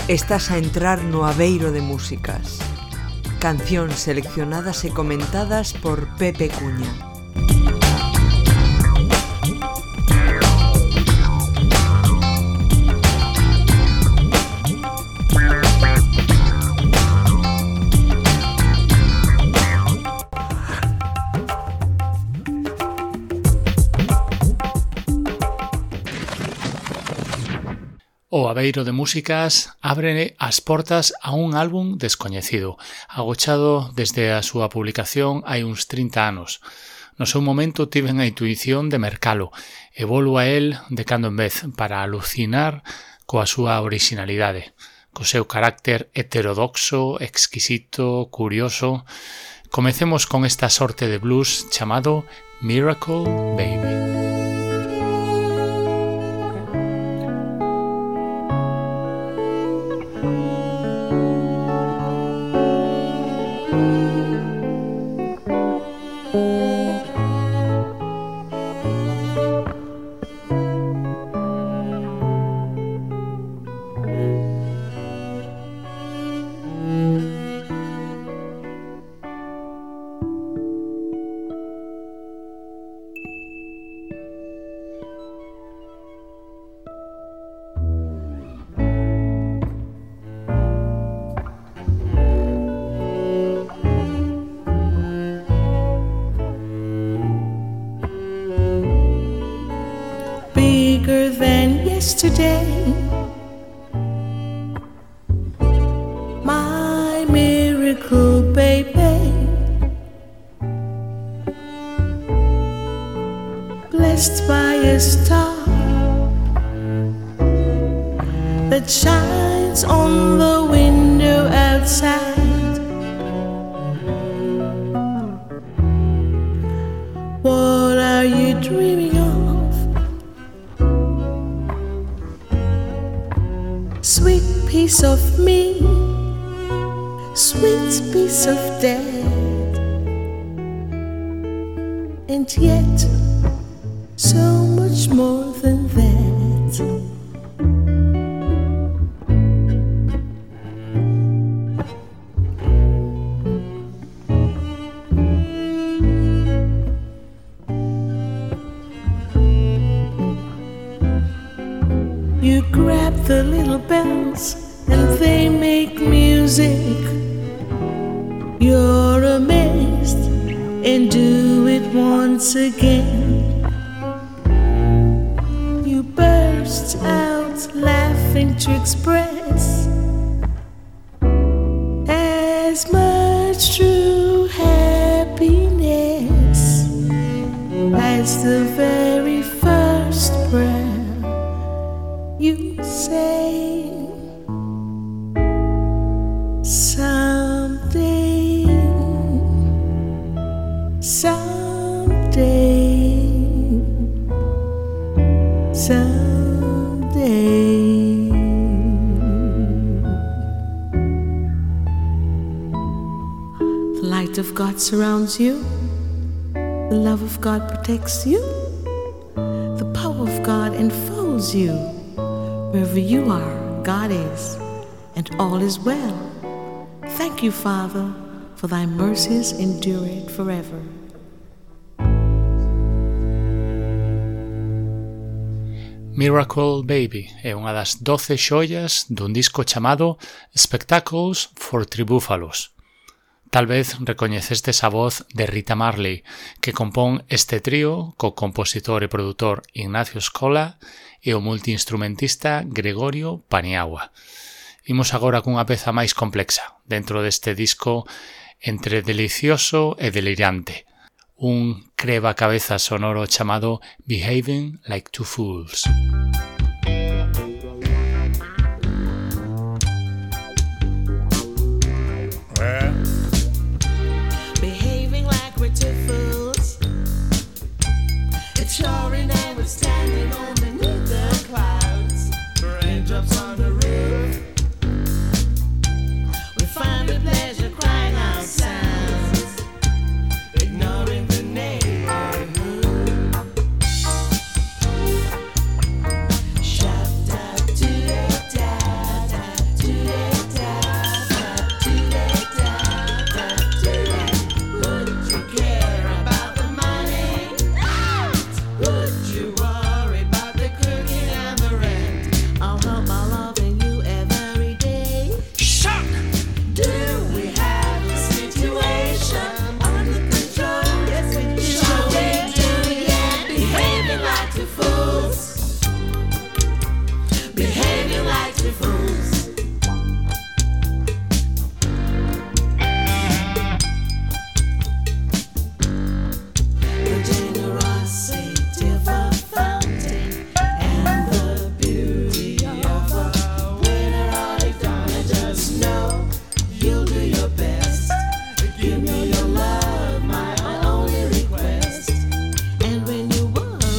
Estás a entrar no Aveiro de Músicas. Cancións seleccionadas e comentadas por Pepe Cuña. O Aveiro de Músicas abre as portas a un álbum descoñecido, agochado desde a súa publicación hai uns 30 anos. No seu momento tiven a intuición de mercalo e volvo a el de cando en vez para alucinar coa súa originalidade, co seu carácter heterodoxo, exquisito, curioso. Comecemos con esta sorte de blues chamado Miracle Baby. Today, my miracle baby, blessed by a star that shines on the window outside. What are you dreaming of? Sweet piece of me, sweet piece of dead, and yet so much more than that. You grab the little bells and they make music. You're amazed and do it once again. You burst out laughing to express as much true happiness as the very first breath. You say someday, someday, someday. The light of God surrounds you. The love of God protects you. The power of God enfolds you. Wherever you are, God is, and all is well. Thank you, Father, for thy mercies endure forever. Miracle Baby é unha das 12 xoias dun disco chamado Spectacles for Tribúfalos. Tal vez recoñecestes a voz de Rita Marley, que compón este trío co compositor e produtor Ignacio Scola e o multiinstrumentista Gregorio Paniagua. Imos agora cunha peza máis complexa, dentro deste disco entre delicioso e delirante. Un creba-cabeza sonoro chamado Behaving Like Two Fools. Behaving like we're two fools. It's sure enough we're standing underneath the clouds. Raindrops on the roof. We find the pleasure crying out sounds, ignoring the neighborhood.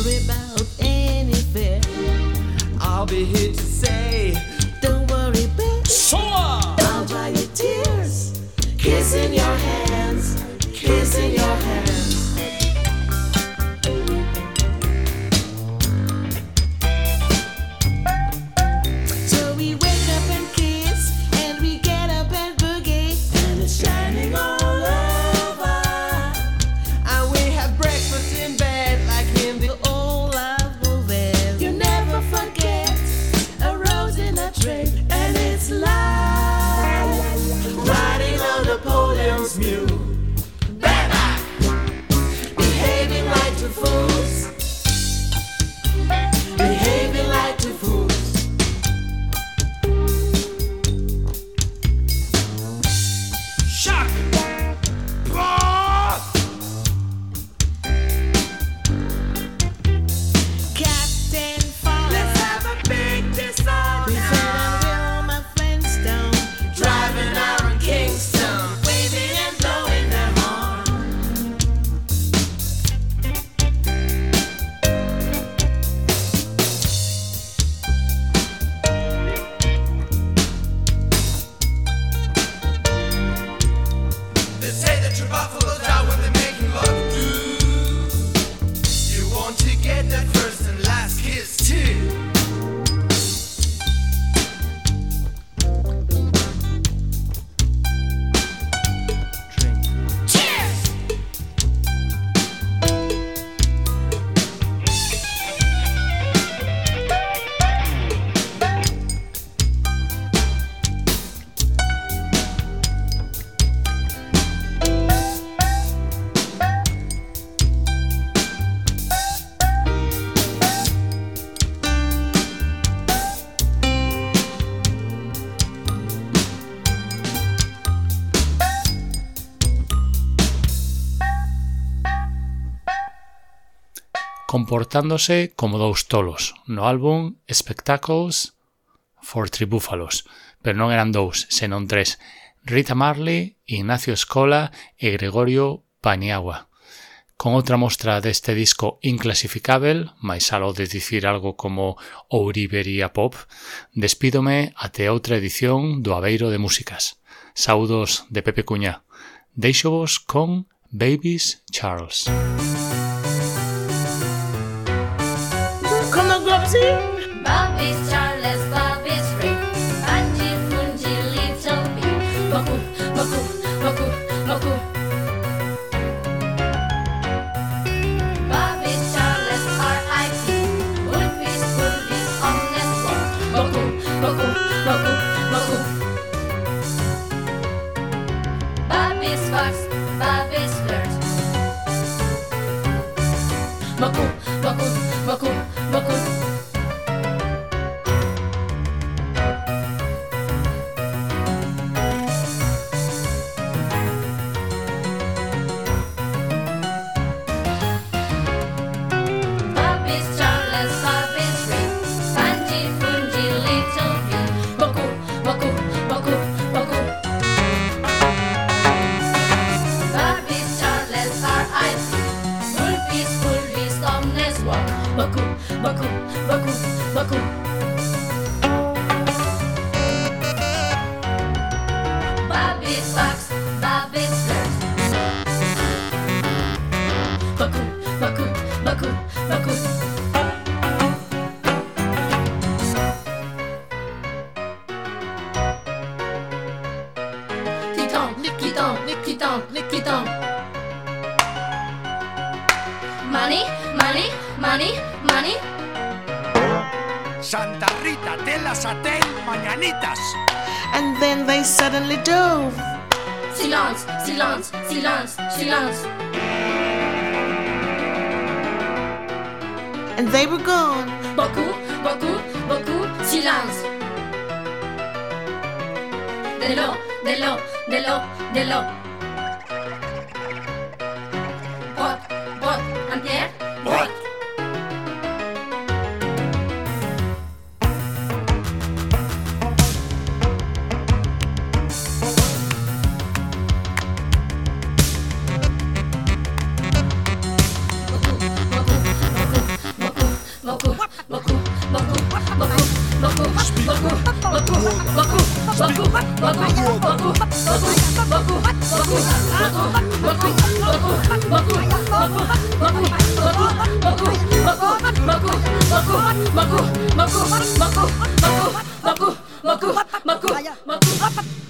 worry about anything. I'll be here to say, don't worry, babe. I'll dry your tears, kissing your hands, kissing your hands. So we wake up and kiss, and we get up and boogie, and it's shining all over. And we have breakfast in bed like in the old love movies. You never forget a rose in a tray, and it's life riding on Napoleon's mule. Behaving like two fools. Behaving like two fools. Shock! Captain Fallout. Let's have a big disorder. We said and we're all my friends down. Driving out in Kingston, waving and blowing their horn. They say that your buffaloes die when they're making love. Do you want to get that first and last kiss too? Cheers! Comportándose como dous tolos no álbum Spectacles for Tribúfalos, pero non eran dous, senón tres: Rita Marley, Ignacio Scola e Gregorio Paniagua. Con outra mostra deste disco inclasificável, máis aló de dicir algo como Ourivería Pop, despídome até outra edición do Aveiro de Músicas. Saúdos de Pepe Cuñá. Deixovos con Baby's Charles. Come on, Glopsy. Bobby's Charles, Bobby's Rick, Angie, Fungi, Little Big, Baku, Baku, Baku, Baku. Bobby's Charles, R.I.P. Woodpiece, Woodpiece, Honest War, Baku, Baku, Baku, Baku. Bobby's Fox, Bobby's Flirt, Baku, Baku, Baku, Baku. Bobby's Charles, Bobby's Rick, Angie, Fungi, Little Big, Baku, Baku, Baku, Baku. Bobby's Charles, R.I.P. Woodpiece, Woodpiece, Honest War, Baku, Baku, Baku, Baku. Bobby's Fox, Bobby's Flirt, Baku, Baku, Baku, Baku. Nikitan, Nikitan, Nikitan. Money, money, money, money. Santa Rita de la Satel, mañanitas. And then they suddenly dove. Silence, silence, silence, silence. And they were gone. Baku, Baku, Baku, silence. De lo, de lo, de lo, de lo. What, Antier? What? Maku